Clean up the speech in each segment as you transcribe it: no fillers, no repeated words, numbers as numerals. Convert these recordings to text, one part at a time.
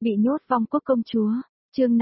Bị nhốt vong quốc công chúa, chương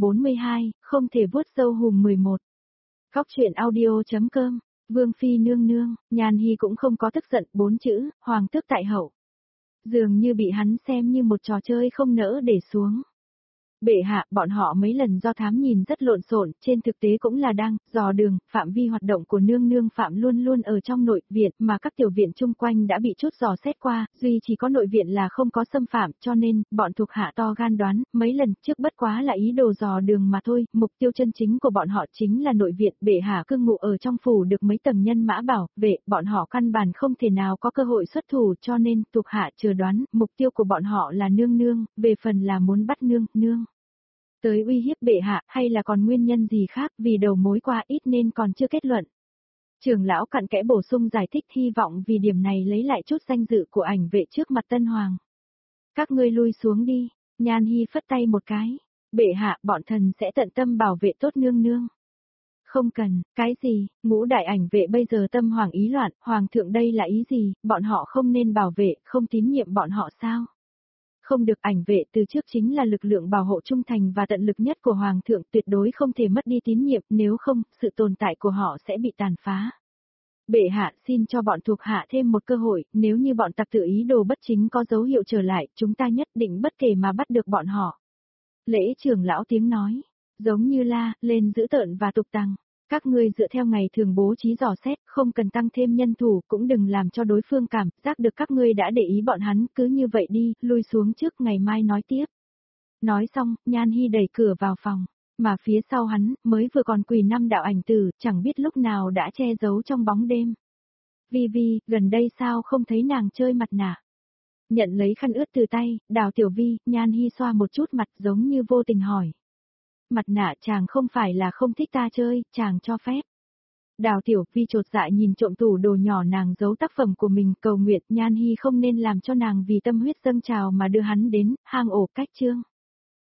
542, không thể vuốt râu hùm 11. Góc truyện audio.com, Vương Phi nương nương, Nhan Hi cũng không có tức giận, 4 chữ, hoàng tước tại hậu. Dường như bị hắn xem như một trò chơi không nỡ để xuống. Bệ hạ, bọn họ mấy lần do thám nhìn rất lộn xộn, trên thực tế cũng là đang dò đường, phạm vi hoạt động của nương nương phạm luôn luôn ở trong nội viện, mà các tiểu viện chung quanh đã bị chút dò xét qua, duy chỉ có nội viện là không có xâm phạm, cho nên, bọn thuộc hạ to gan đoán, mấy lần trước bất quá là ý đồ dò đường mà thôi, mục tiêu chân chính của bọn họ chính là nội viện, bệ hạ cư ngụ ở trong phủ được mấy tầng nhân mã bảo vệ, bọn họ căn bản không thể nào có cơ hội xuất thủ, cho nên, thuộc hạ chờ đoán, mục tiêu của bọn họ là nương nương, về phần là muốn bắt nương tới uy hiếp bệ hạ, hay là còn nguyên nhân gì khác, vì đầu mối qua ít nên còn chưa kết luận. Trưởng lão cặn kẽ bổ sung giải thích, hy vọng vì điểm này lấy lại chút danh dự của ảnh vệ trước mặt Tân Hoàng. Các ngươi lui xuống đi, Nhan Hi phất tay một cái. Bệ hạ, bọn thần sẽ tận tâm bảo vệ tốt nương nương. Không cần, cái gì, ngũ đại ảnh vệ bây giờ tâm hoàng ý loạn, hoàng thượng đây là ý gì, bọn họ không nên bảo vệ, không tín nhiệm bọn họ sao? Không được, ảnh vệ từ trước chính là lực lượng bảo hộ trung thành và tận lực nhất của Hoàng thượng, tuyệt đối không thể mất đi tín nhiệm, nếu không, sự tồn tại của họ sẽ bị tàn phá. Bệ hạ xin cho bọn thuộc hạ thêm một cơ hội, nếu như bọn tặc tự ý đồ bất chính có dấu hiệu trở lại, chúng ta nhất định bất kể mà bắt được bọn họ. Lễ trưởng lão tiếng nói, giống như la, lên dữ tợn và tục tăng. Các ngươi dựa theo ngày thường bố trí dò xét, không cần tăng thêm nhân thủ, cũng đừng làm cho đối phương cảm giác được các ngươi đã để ý bọn hắn, cứ như vậy đi, lui xuống trước ngày mai nói tiếp. Nói xong, Nhan Hi đẩy cửa vào phòng, mà phía sau hắn, mới vừa còn quỳ 5 đạo ảnh tử, chẳng biết lúc nào đã che giấu trong bóng đêm. Vi Vi, gần đây sao không thấy nàng chơi mặt nạ? Nhận lấy khăn ướt từ tay, Đào Tiểu Vi, Nhan Hi xoa một chút mặt giống như vô tình hỏi. Mặt nạ chàng không phải là không thích ta chơi, chàng cho phép. Đào Tiểu Vi chột dạ nhìn trộm tủ đồ nhỏ nàng giấu tác phẩm của mình, cầu nguyện Nhan Hi không nên làm cho nàng vì tâm huyết dâng trào mà đưa hắn đến hang ổ cách chương.